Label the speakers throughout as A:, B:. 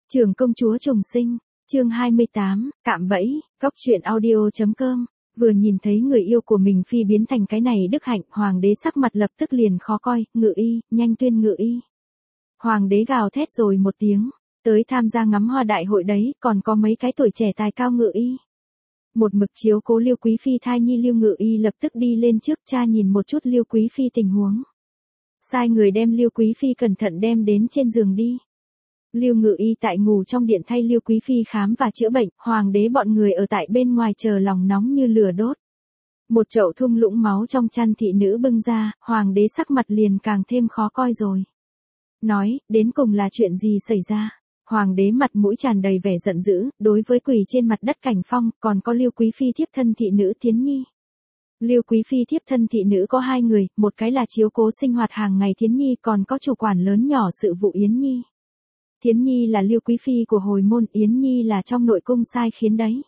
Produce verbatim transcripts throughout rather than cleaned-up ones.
A: Trưởng công chúa trùng sinh, chương hai mươi tám, cạm bẫy, góc truyện audio.com, vừa nhìn thấy người yêu của mình phi biến thành cái này đức hạnh, hoàng đế sắc mặt lập tức liền khó coi, ngự y, nhanh tuyên ngự y. Hoàng đế gào thét rồi một tiếng, tới tham gia ngắm hoa đại hội đấy, còn có mấy cái tuổi trẻ tài cao ngự y. Một mực chiếu cố Liêu Quý Phi thai nhi Liêu Ngự Y lập tức đi lên trước cha nhìn một chút Liêu Quý Phi tình huống. Sai người đem Liêu Quý Phi cẩn thận đem đến trên giường đi. Liêu Ngự Y tại ngủ trong điện thay Liêu Quý Phi khám và chữa bệnh, hoàng đế bọn người ở tại bên ngoài chờ lòng nóng như lửa đốt. Một chậu thung lũng máu trong chăn thị nữ bưng ra, hoàng đế sắc mặt liền càng thêm khó coi rồi. Nói, đến cùng là chuyện gì xảy ra? Hoàng đế mặt mũi tràn đầy vẻ giận dữ, đối với quỳ trên mặt đất Cảnh Phong, còn có Liêu Quý Phi thiếp thân thị nữ Thiến Nhi. Liêu Quý Phi thiếp thân thị nữ có hai người, một cái là chiếu cố sinh hoạt hàng ngày Thiến Nhi, còn có chủ quản lớn nhỏ sự vụ Yến Nhi. Thiến Nhi là Liêu Quý Phi của hồi môn, Yến Nhi là trong nội cung sai khiến đấy.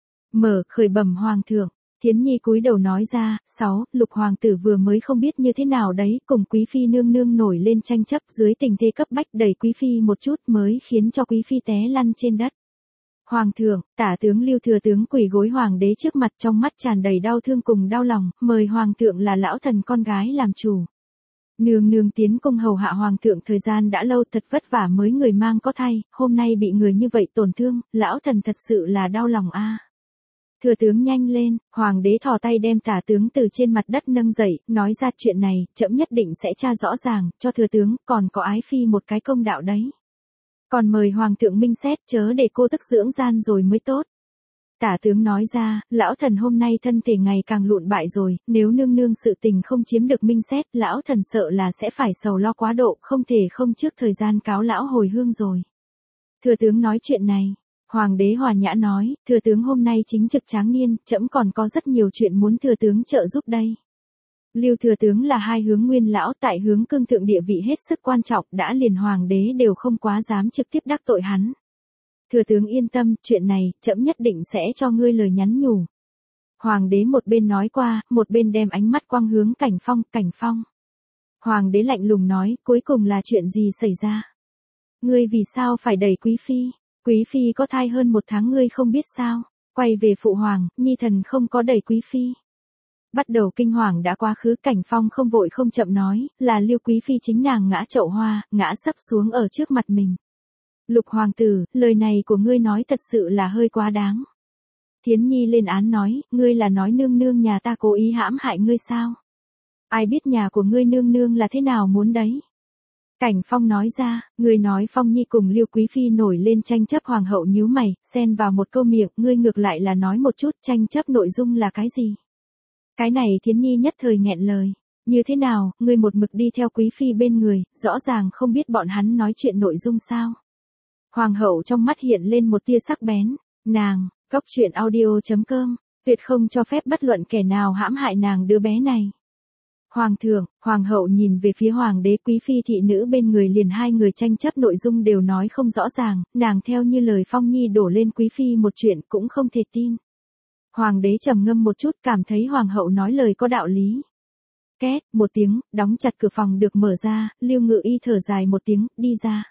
A: Mở, khởi bẩm hoàng thượng. Thiến Nhi cúi đầu nói ra, sáu, lục hoàng tử vừa mới không biết như thế nào đấy, cùng Quý Phi nương nương nổi lên tranh chấp dưới tình thế cấp bách đẩy Quý Phi một chút mới khiến cho Quý Phi té lăn trên đất. Hoàng thượng, tả tướng Liêu thừa tướng quỳ gối hoàng đế trước mặt trong mắt tràn đầy đau thương cùng đau lòng, mời hoàng thượng là lão thần con gái làm chủ. Nương nương tiến cung hầu hạ hoàng thượng thời gian đã lâu thật vất vả mới người mang có thai, hôm nay bị người như vậy tổn thương, lão thần thật sự là đau lòng a. À. Thừa tướng nhanh lên, hoàng đế thò tay đem tả tướng từ trên mặt đất nâng dậy, nói ra chuyện này, trẫm nhất định sẽ tra rõ ràng, cho thừa tướng, còn có ái phi một cái công đạo đấy. Còn mời hoàng thượng minh xét chớ để cô tức dưỡng gian rồi mới tốt. Tả tướng nói ra, lão thần hôm nay thân thể ngày càng lụn bại rồi, nếu nương nương sự tình không chiếm được minh xét, lão thần sợ là sẽ phải sầu lo quá độ, không thể không trước thời gian cáo lão hồi hương rồi. Thừa tướng nói chuyện này. Hoàng đế hòa nhã nói, thừa tướng hôm nay chính trực tráng niên, trẫm còn có rất nhiều chuyện muốn thừa tướng trợ giúp đây. Liêu thừa tướng là hai hướng nguyên lão, tại hướng cương thượng địa vị hết sức quan trọng, đã liền hoàng đế đều không quá dám trực tiếp đắc tội hắn. Thừa tướng yên tâm, chuyện này, trẫm nhất định sẽ cho ngươi lời nhắn nhủ. Hoàng đế một bên nói qua, một bên đem ánh mắt quang hướng Cảnh Phong, Cảnh Phong. Hoàng đế lạnh lùng nói, cuối cùng là chuyện gì xảy ra? Ngươi vì sao phải đẩy Quý Phi? Quý Phi có thai hơn một tháng ngươi không biết sao? Quay về phụ hoàng, nhi thần không có đẩy Quý Phi. Bắt đầu kinh hoàng đã quá khứ, Cảnh Phong không vội không chậm nói, là Liêu Quý Phi chính nàng ngã chậu hoa, ngã sấp xuống ở trước mặt mình. Lục hoàng tử, lời này của ngươi nói thật sự là hơi quá đáng. Thiến Nhi lên án nói, ngươi là nói nương nương nhà ta cố ý hãm hại ngươi sao? Ai biết nhà của ngươi nương nương là thế nào muốn đấy? Cảnh Phong nói ra, ngươi nói Phong Nhi cùng Liêu Quý Phi nổi lên tranh chấp, hoàng hậu nhíu mày, xen vào một câu miệng, ngươi ngược lại là nói một chút tranh chấp nội dung là cái gì? Cái này Thiến Nhi nhất thời nghẹn lời. Như thế nào, ngươi một mực đi theo Quý Phi bên người, rõ ràng không biết bọn hắn nói chuyện nội dung sao? Hoàng hậu trong mắt hiện lên một tia sắc bén, nàng, góc truyện audio.com, tuyệt không cho phép bất luận kẻ nào hãm hại nàng đứa bé này. Hoàng thượng, hoàng hậu nhìn về phía hoàng đế, Quý Phi thị nữ bên người liền hai người tranh chấp nội dung đều nói không rõ ràng, nàng theo như lời Phong Nhi đổ lên Quý Phi một chuyện cũng không thể tin. Hoàng đế trầm ngâm một chút, cảm thấy hoàng hậu nói lời có đạo lý. Két, một tiếng, đóng chặt cửa phòng được mở ra, Liêu Ngự Y thở dài một tiếng, đi ra.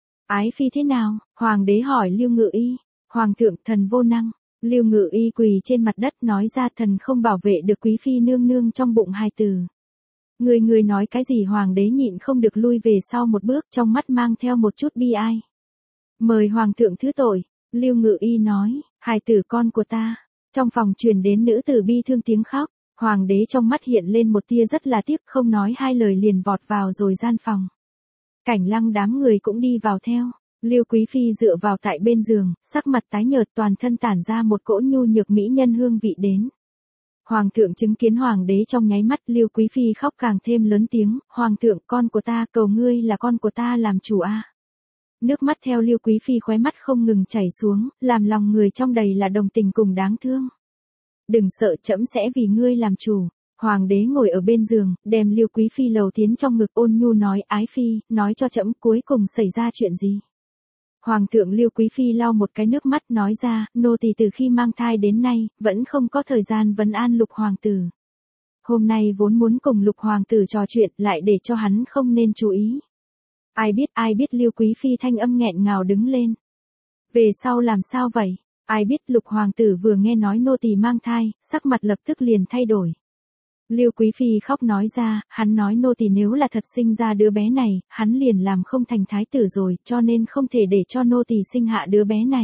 A: Ái phi thế nào? Hoàng đế hỏi Liêu Ngự Y. Hoàng thượng, thần vô năng. Liêu Ngự Y quỳ trên mặt đất nói ra, thần không bảo vệ được Quý Phi nương nương trong bụng hài tử. Người người nói cái gì? Hoàng đế nhịn không được lui về sau một bước, trong mắt mang theo một chút bi ai. Mời hoàng thượng thứ tội. Liêu Ngự Y nói, hài tử con của ta. Trong phòng truyền đến nữ tử bi thương tiếng khóc. Hoàng đế trong mắt hiện lên một tia rất là tiếc, không nói hai lời liền vọt vào rồi gian phòng. Cảnh Lăng đám người cũng đi vào theo. Liêu Quý Phi dựa vào tại bên giường, sắc mặt tái nhợt, toàn thân tản ra một cỗ nhu nhược mỹ nhân hương vị đến. Hoàng thượng chứng kiến hoàng đế trong nháy mắt, Liêu Quý Phi khóc càng thêm lớn tiếng, hoàng thượng, con của ta, cầu ngươi là con của ta làm chủ a. À. Nước mắt theo Liêu Quý Phi khóe mắt không ngừng chảy xuống, làm lòng người trong đầy là đồng tình cùng đáng thương. Đừng sợ, trẫm sẽ vì ngươi làm chủ. Hoàng đế ngồi ở bên giường, đem Liêu Quý Phi lầu tiến trong ngực, ôn nhu nói, ái phi, nói cho trẫm cuối cùng xảy ra chuyện gì. Hoàng thượng, Liêu Quý Phi lau một cái nước mắt nói ra, nô tỳ từ khi mang thai đến nay, vẫn không có thời gian vấn an lục hoàng tử. Hôm nay vốn muốn cùng lục hoàng tử trò chuyện, lại để cho hắn không nên chú ý. Ai biết ai biết Liêu Quý Phi thanh âm nghẹn ngào đứng lên. Về sau làm sao vậy? Ai biết Lục hoàng tử vừa nghe nói nô tỳ mang thai, sắc mặt lập tức liền thay đổi. Lưu Quý Phi khóc nói ra, hắn nói nô tỳ nếu là thật sinh ra đứa bé này, hắn liền làm không thành thái tử rồi, cho nên không thể để cho nô tỳ sinh hạ đứa bé này.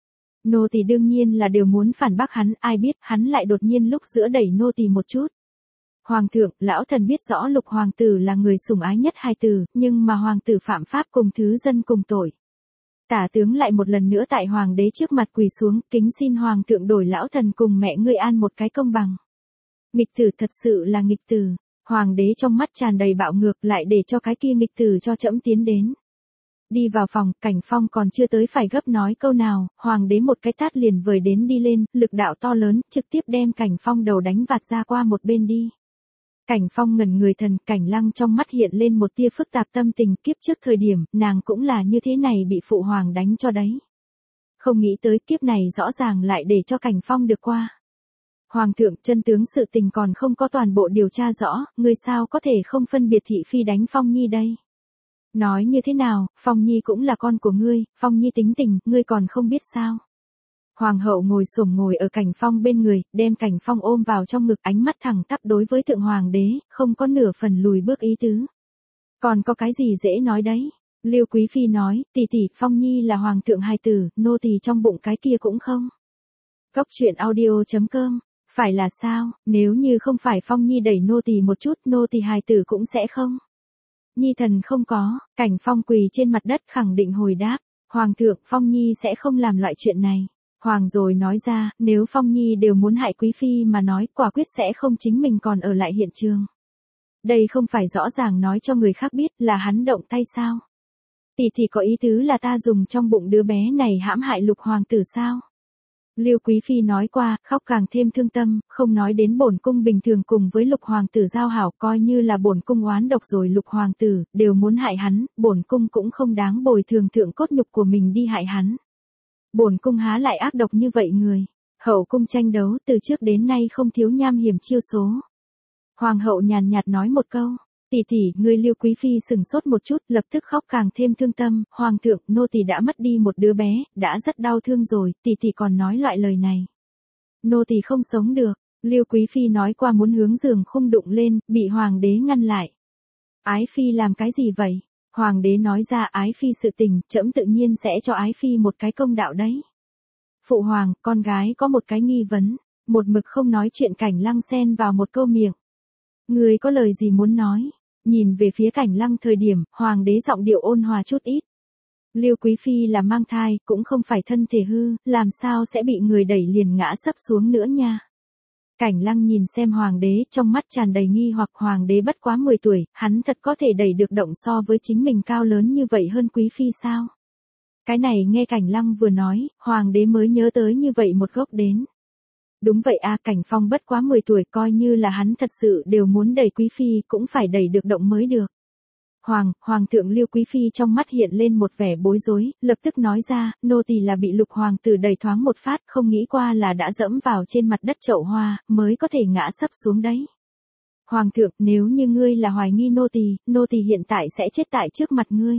A: Nô tỳ đương nhiên là đều muốn phản bác hắn, ai biết hắn lại đột nhiên lúc giữa đẩy nô tỳ một chút. Hoàng thượng, lão thần biết rõ Lục hoàng tử là người sủng ái nhất hai tử, nhưng mà hoàng tử phạm pháp cùng thứ dân cùng tội. Tả tướng lại một lần nữa tại hoàng đế trước mặt quỳ xuống, kính xin hoàng thượng đổi lão thần cùng mẹ ngươi an một cái công bằng. Nghịch tử, thật sự là nghịch tử. Hoàng đế trong mắt tràn đầy bạo ngược, lại để cho cái kia nghịch tử cho trẫm tiến đến. Đi vào phòng, Cảnh Phong còn chưa tới phải gấp nói câu nào, hoàng đế một cái tát liền vời đến đi lên, lực đạo to lớn, trực tiếp đem Cảnh Phong đầu đánh vạt ra qua một bên đi. Cảnh Phong ngẩn người thần, Cảnh Lăng trong mắt hiện lên một tia phức tạp tâm tình, kiếp trước thời điểm, nàng cũng là như thế này bị phụ hoàng đánh cho đấy. Không nghĩ tới kiếp này rõ ràng lại để cho Cảnh Phong được qua. Hoàng thượng, chân tướng sự tình còn không có toàn bộ điều tra rõ, ngươi sao có thể không phân biệt thị phi đánh Phong Nhi đây? Nói như thế nào, Phong Nhi cũng là con của ngươi, Phong Nhi tính tình, ngươi còn không biết sao? Hoàng hậu ngồi xổm ngồi ở Cảnh Phong bên người, đem Cảnh Phong ôm vào trong ngực, ánh mắt thẳng tắp đối với thượng hoàng đế, không có nửa phần lùi bước ý tứ. Còn có cái gì dễ nói đấy? Lưu Quý Phi nói, tỷ tỷ, Phong Nhi là hoàng thượng hài tử, nô tỳ trong bụng cái kia cũng không. Cốc truyện audio chấm com. Phải là sao, nếu như không phải Phong Nhi đẩy nô tỳ một chút, nô tỳ hài tử cũng sẽ không. Nhi thần không có, Cảnh Phong quỳ trên mặt đất khẳng định hồi đáp, Hoàng thượng, Phong Nhi sẽ không làm loại chuyện này. Hoàng rồi nói ra, nếu Phong Nhi đều muốn hại Quý Phi mà nói, quả quyết sẽ không chính mình còn ở lại hiện trường. Đây không phải rõ ràng nói cho người khác biết là hắn động tay sao? Tỷ tỷ có ý tứ là ta dùng trong bụng đứa bé này hãm hại Lục hoàng tử sao? Lưu Quý Phi nói qua, khóc càng thêm thương tâm, không nói đến bổn cung bình thường cùng với Lục hoàng tử giao hảo, coi như là bổn cung oán độc rồi Lục hoàng tử đều muốn hại hắn, bổn cung cũng không đáng bồi thường thượng cốt nhục của mình đi hại hắn. Bổn cung há lại ác độc như vậy người. Hậu cung tranh đấu từ trước đến nay không thiếu nham hiểm chiêu số. Hoàng hậu nhàn nhạt nói một câu, tỷ tỷ, người Lưu Quý Phi sừng sốt một chút, lập tức khóc càng thêm thương tâm, hoàng thượng, nô tỳ đã mất đi một đứa bé, đã rất đau thương rồi, tỷ tỷ còn nói loại lời này. Nô tỳ không sống được, Lưu Quý Phi nói qua muốn hướng giường khung đụng lên, bị hoàng đế ngăn lại. Ái Phi làm cái gì vậy? Hoàng đế nói ra, Ái Phi sự tình, trẫm tự nhiên sẽ cho Ái Phi một cái công đạo đấy. Phụ hoàng, con gái có một cái nghi vấn, một mực không nói chuyện Cảnh Lăng xen vào một câu miệng. Người có lời gì muốn nói? Nhìn về phía Cảnh Lăng thời điểm, hoàng đế giọng điệu ôn hòa chút ít. Lưu Quý Phi là mang thai, cũng không phải thân thể hư, làm sao sẽ bị người đẩy liền ngã sấp xuống nữa nha. Cảnh Lăng nhìn xem hoàng đế, trong mắt tràn đầy nghi hoặc, hoàng đế bất quá mười tuổi, hắn thật có thể đẩy được động so với chính mình cao lớn như vậy hơn Quý Phi sao? Cái này nghe Cảnh Lăng vừa nói, hoàng đế mới nhớ tới như vậy một gốc đến. Đúng vậy a, Cảnh Phong bất quá mười tuổi, coi như là hắn thật sự đều muốn đẩy Quý Phi cũng phải đẩy được động mới được. Hoàng, Hoàng thượng Lưu Quý Phi trong mắt hiện lên một vẻ bối rối, lập tức nói ra, nô tỳ là bị Lục hoàng tử đẩy thoáng một phát, không nghĩ qua là đã dẫm vào trên mặt đất chậu hoa, mới có thể ngã sấp xuống đấy. Hoàng thượng, nếu như ngươi là hoài nghi nô tỳ, nô tỳ hiện tại sẽ chết tại trước mặt ngươi.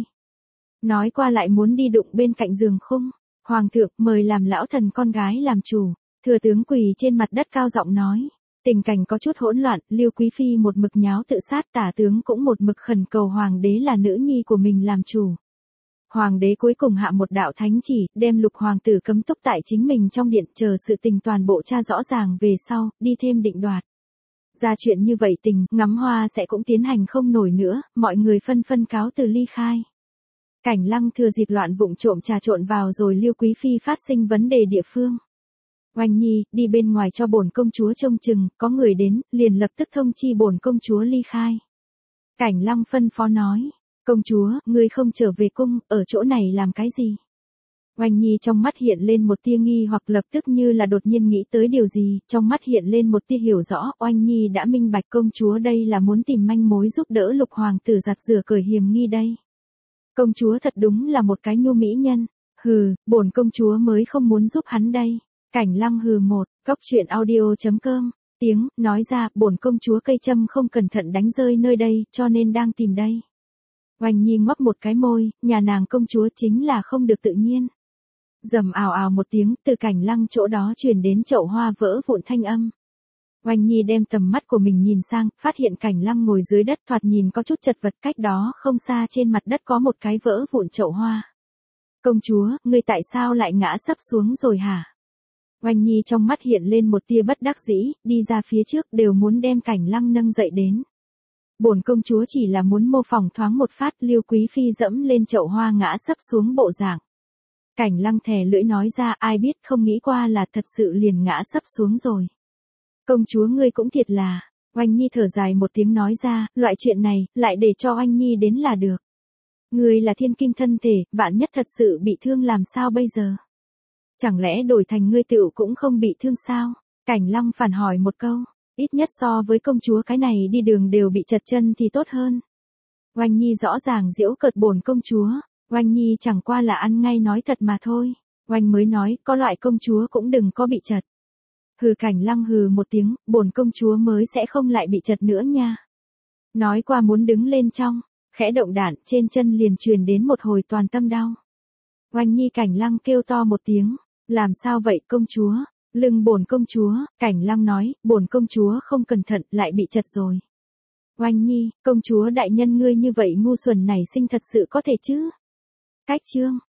A: Nói qua lại muốn đi đụng bên cạnh giường khung. Hoàng thượng, mời làm lão thần con gái làm chủ. Thừa tướng quỳ trên mặt đất cao giọng nói. Tình cảnh có chút hỗn loạn, Lưu Quý Phi một mực nháo tự sát, tả tướng cũng một mực khẩn cầu hoàng đế là nữ nhi của mình làm chủ. Hoàng đế cuối cùng hạ một đạo thánh chỉ, đem Lục hoàng tử cấm túc tại chính mình trong điện, chờ sự tình toàn bộ tra rõ ràng về sau, đi thêm định đoạt. Ra chuyện như vậy tình, ngắm hoa sẽ cũng tiến hành không nổi nữa, mọi người phân phân cáo từ ly khai. Cảnh Lăng thừa dịp loạn vụng trộm trà trộn vào rồi Lưu Quý Phi phát sinh vấn đề địa phương. Oanh Nhi, đi bên ngoài cho bổn công chúa trông chừng, có người đến, liền lập tức thông chi bổn công chúa ly khai. Cảnh Lăng phân phó nói, công chúa, ngươi không trở về cung, ở chỗ này làm cái gì? Oanh Nhi trong mắt hiện lên một tia nghi hoặc lập tức như là đột nhiên nghĩ tới điều gì, trong mắt hiện lên một tia hiểu rõ, Oanh Nhi đã minh bạch công chúa đây là muốn tìm manh mối giúp đỡ Lục hoàng tử giặt rửa cởi hiềm nghi đây. Công chúa thật đúng là một cái nhu mỹ nhân, hừ, bổn công chúa mới không muốn giúp hắn đây. Cảnh Lăng hừ một, cốc truyện audio chấm com, tiếng, nói ra, bổn công chúa cây châm không cẩn thận đánh rơi nơi đây, cho nên đang tìm đây. Oanh Nhi ngoắc một cái môi, nhà nàng công chúa chính là không được tự nhiên. Rầm ào ào một tiếng, từ Cảnh Lăng chỗ đó truyền đến chậu hoa vỡ vụn thanh âm. Oanh Nhi đem tầm mắt của mình nhìn sang, phát hiện Cảnh Lăng ngồi dưới đất thoạt nhìn có chút chật vật, cách đó không xa trên mặt đất có một cái vỡ vụn chậu hoa. Công chúa, ngươi tại sao lại ngã sấp xuống rồi hả? Oanh Nhi trong mắt hiện lên một tia bất đắc dĩ, đi ra phía trước đều muốn đem Cảnh Lăng nâng dậy đến. Bổn công chúa chỉ là muốn mô phỏng thoáng một phát, Liêu Quý Phi dẫm lên chậu hoa ngã sấp xuống bộ dạng. Cảnh Lăng thè lưỡi nói ra, ai biết không nghĩ qua là thật sự liền ngã sấp xuống rồi. Công chúa ngươi cũng thiệt là, Oanh Nhi thở dài một tiếng nói ra, loại chuyện này, lại để cho Oanh Nhi đến là được. Ngươi là thiên kim thân thể, vạn nhất thật sự bị thương làm sao bây giờ? Chẳng lẽ đổi thành ngươi tựu cũng không bị thương sao? Cảnh Lăng phản hỏi một câu, ít nhất so với công chúa cái này đi đường đều bị chật chân thì tốt hơn. Oanh Nhi rõ ràng giễu cợt bổn công chúa, Oanh Nhi chẳng qua là ăn ngay nói thật mà thôi. Oanh mới nói, có loại công chúa cũng đừng có bị chật. Hừ. Cảnh Lăng hừ một tiếng, bổn công chúa mới sẽ không lại bị chật nữa nha. Nói qua muốn đứng lên trong, khẽ động đạn, trên chân liền truyền đến một hồi toàn tâm đau. Oanh Nhi. Cảnh Lăng kêu to một tiếng, làm sao vậy công chúa? Lưng bổn công chúa, Cảnh Lăng nói, bổn công chúa không cẩn thận lại bị chật rồi. Oanh Nhi, công chúa đại nhân ngươi như vậy ngu xuẩn này sinh thật sự có thể chứ? Cách chương